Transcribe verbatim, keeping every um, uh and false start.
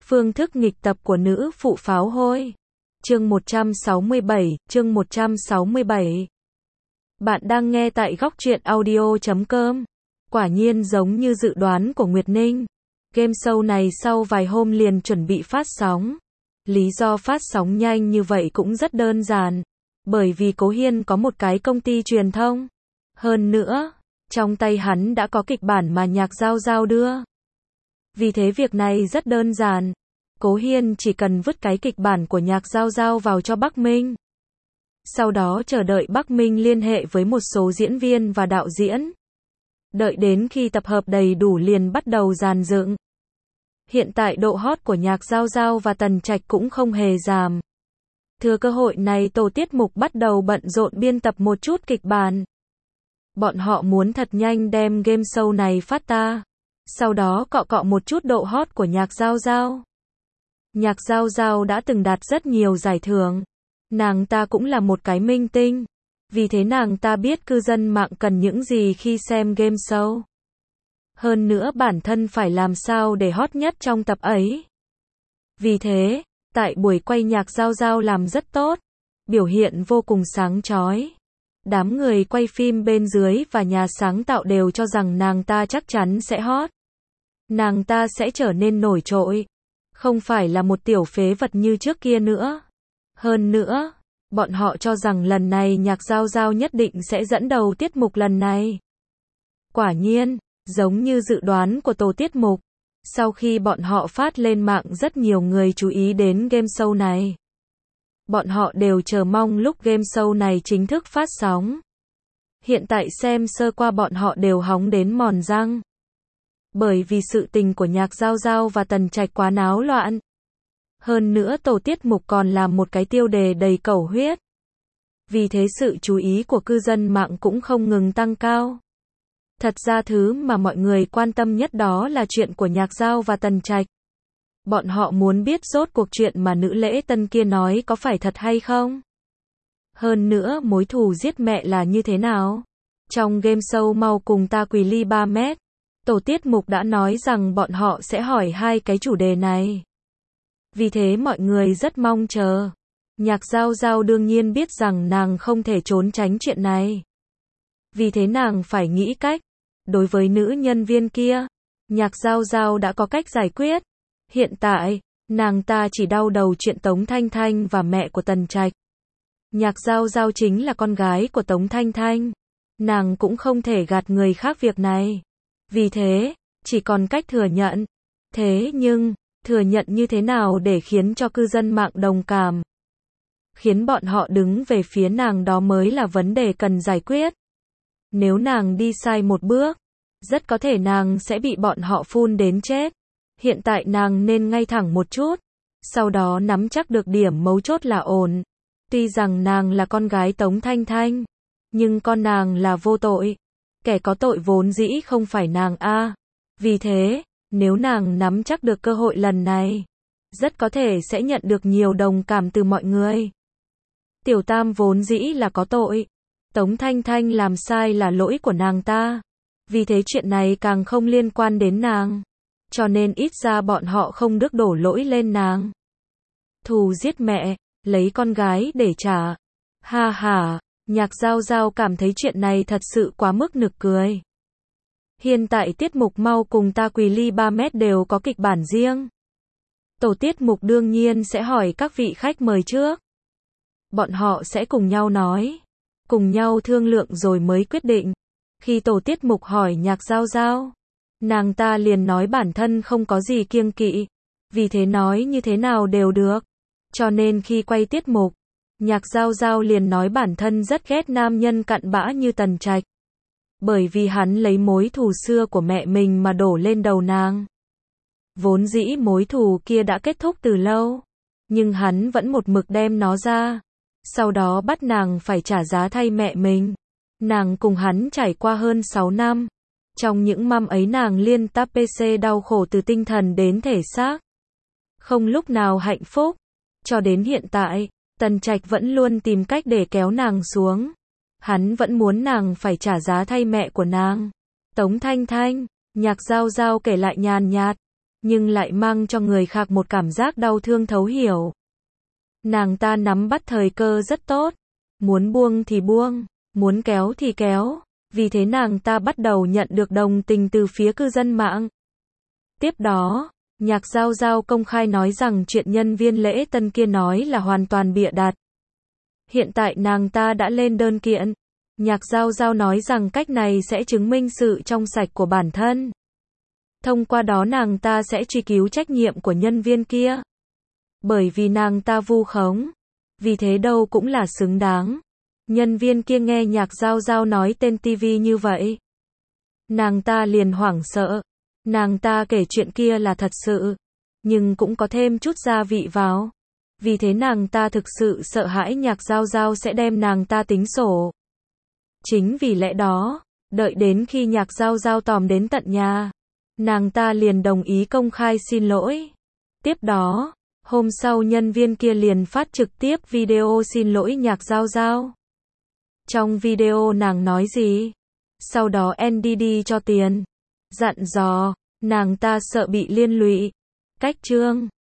Phương thức nghịch tập của nữ phụ pháo hôi. Chương một trăm sáu mươi bảy, chương một trăm sáu mươi bảy. Bạn đang nghe tại góc truyện audio chấm com. Quả nhiên giống như dự đoán của Nguyệt Ninh. Game show này sau vài hôm liền chuẩn bị phát sóng. Lý do phát sóng nhanh như vậy cũng rất đơn giản. Bởi vì Cố Hiên có một cái công ty truyền thông. Hơn nữa, trong tay hắn đã có kịch bản mà Nhạc Giao Giao đưa. Vì thế việc này rất đơn giản. Cố Hiên chỉ cần vứt cái kịch bản của Nhạc Giao Giao vào cho Bắc Minh. Sau đó chờ đợi Bắc Minh liên hệ với một số diễn viên và đạo diễn. Đợi đến khi tập hợp đầy đủ liền bắt đầu dàn dựng. Hiện tại độ hot của Nhạc Giao Giao và Tần Trạch cũng không hề giảm. Thừa cơ hội này tổ tiết mục bắt đầu bận rộn biên tập một chút kịch bản. Bọn họ muốn thật nhanh đem game show này phát ta. Sau đó cọ cọ một chút độ hot của Nhạc Giao Giao. Nhạc Giao Giao đã từng đạt rất nhiều giải thưởng. Nàng ta cũng là một cái minh tinh. Vì thế nàng ta biết cư dân mạng cần những gì khi xem game show. Hơn nữa bản thân phải làm sao để hot nhất trong tập ấy. Vì thế, tại buổi quay Nhạc Giao Giao làm rất tốt. Biểu hiện vô cùng sáng chói. Đám người quay phim bên dưới và nhà sáng tạo đều cho rằng nàng ta chắc chắn sẽ hot. Nàng ta sẽ trở nên nổi trội. Không phải là một tiểu phế vật như trước kia nữa. Hơn nữa, bọn họ cho rằng lần này Nhạc Giao Giao nhất định sẽ dẫn đầu tiết mục lần này. Quả nhiên, giống như dự đoán của tổ tiết mục, sau khi bọn họ phát lên mạng rất nhiều người chú ý đến game show này. Bọn họ đều chờ mong lúc game show này chính thức phát sóng. Hiện tại xem sơ qua bọn họ đều hóng đến mòn răng. Bởi vì sự tình của Nhạc Giao Giao và Tần Trạch quá náo loạn. Hơn nữa tổ tiết mục còn làm một cái tiêu đề đầy cẩu huyết. Vì thế sự chú ý của cư dân mạng cũng không ngừng tăng cao. Thật ra thứ mà mọi người quan tâm nhất đó là chuyện của Nhạc Giao và Tần Trạch. Bọn họ muốn biết rốt cuộc chuyện mà nữ lễ tân kia nói có phải thật hay không. Hơn nữa mối thù giết mẹ là như thế nào. Trong game show Mau Cùng Ta Quỳ Ly ba mét, tổ tiết mục đã nói rằng bọn họ sẽ hỏi hai cái chủ đề này. Vì thế mọi người rất mong chờ. Nhạc Giao Giao đương nhiên biết rằng nàng không thể trốn tránh chuyện này. Vì thế nàng phải nghĩ cách. Đối với nữ nhân viên kia, Nhạc Giao Giao đã có cách giải quyết. Hiện tại, nàng ta chỉ đau đầu chuyện Tống Thanh Thanh và mẹ của Tần Trạch. Nhạc Giao Giao chính là con gái của Tống Thanh Thanh. Nàng cũng không thể gạt người khác việc này. Vì thế, chỉ còn cách thừa nhận. Thế nhưng, thừa nhận như thế nào để khiến cho cư dân mạng đồng cảm? Khiến bọn họ đứng về phía nàng đó mới là vấn đề cần giải quyết. Nếu nàng đi sai một bước, rất có thể nàng sẽ bị bọn họ phun đến chết. Hiện tại nàng nên ngay thẳng một chút, sau đó nắm chắc được điểm mấu chốt là ổn. Tuy rằng nàng là con gái Tống Thanh Thanh, nhưng con nàng là vô tội. Kẻ có tội vốn dĩ không phải nàng a. Vì thế, nếu nàng nắm chắc được cơ hội lần này, rất có thể sẽ nhận được nhiều đồng cảm từ mọi người. Tiểu Tam vốn dĩ là có tội. Tống Thanh Thanh làm sai là lỗi của nàng ta. Vì thế chuyện này càng không liên quan đến nàng. Cho nên ít ra bọn họ không được đổ lỗi lên nàng. Thù giết mẹ, lấy con gái để trả. Ha ha, Nhạc Giao Giao cảm thấy chuyện này thật sự quá mức nực cười. Hiện tại tiết mục Mau Cùng Ta Quỳ Ly ba mét đều có kịch bản riêng. Tổ tiết mục đương nhiên sẽ hỏi các vị khách mời trước. Bọn họ sẽ cùng nhau nói, cùng nhau thương lượng rồi mới quyết định. Khi tổ tiết mục hỏi Nhạc Giao Giao, nàng ta liền nói bản thân không có gì kiêng kỵ, vì thế nói như thế nào đều được. Cho nên khi quay tiết mục, Nhạc Giao Giao liền nói bản thân rất ghét nam nhân cặn bã như Tần Trạch. Bởi vì hắn lấy mối thù xưa của mẹ mình mà đổ lên đầu nàng. Vốn dĩ mối thù kia đã kết thúc từ lâu, nhưng hắn vẫn một mực đem nó ra. Sau đó bắt nàng phải trả giá thay mẹ mình. Nàng cùng hắn trải qua hơn sáu năm. Trong những năm ấy nàng liên tiếp pê xê đau khổ từ tinh thần đến thể xác. Không lúc nào hạnh phúc. Cho đến hiện tại, Tần Trạch vẫn luôn tìm cách để kéo nàng xuống. Hắn vẫn muốn nàng phải trả giá thay mẹ của nàng. Tống Thanh Thanh, Nhạc Giao Giao kể lại nhàn nhạt. nhưng lại mang cho người khác một cảm giác đau thương thấu hiểu. Nàng ta nắm bắt thời cơ rất tốt, muốn buông thì buông, muốn kéo thì kéo, vì thế nàng ta bắt đầu nhận được đồng tình từ phía cư dân mạng. Tiếp đó, Nhạc Giao Giao công khai nói rằng chuyện nhân viên lễ tân kia nói là hoàn toàn bịa đặt. Hiện tại nàng ta đã lên đơn kiện. Nhạc Giao Giao nói rằng cách này sẽ chứng minh sự trong sạch của bản thân. Thông qua đó nàng ta sẽ truy cứu trách nhiệm của nhân viên kia. Bởi vì nàng ta vu khống. Vì thế đâu cũng là xứng đáng. Nhân viên kia nghe Nhạc Giao Giao nói tên ti vi như vậy. Nàng ta liền hoảng sợ. Nàng ta kể chuyện kia là thật sự. Nhưng cũng có thêm chút gia vị vào. Vì thế nàng ta thực sự sợ hãi Nhạc Giao Giao sẽ đem nàng ta tính sổ. Chính vì lẽ đó, đợi đến khi Nhạc Giao Giao tòm đến tận nhà, nàng ta liền đồng ý công khai xin lỗi. Tiếp đó, hôm sau nhân viên kia liền phát trực tiếp video xin lỗi Nhạc Giao Giao. Trong video nàng nói gì? Sau đó en đê đê cho tiền. Dặn dò, nàng ta sợ bị liên lụy. Cách chương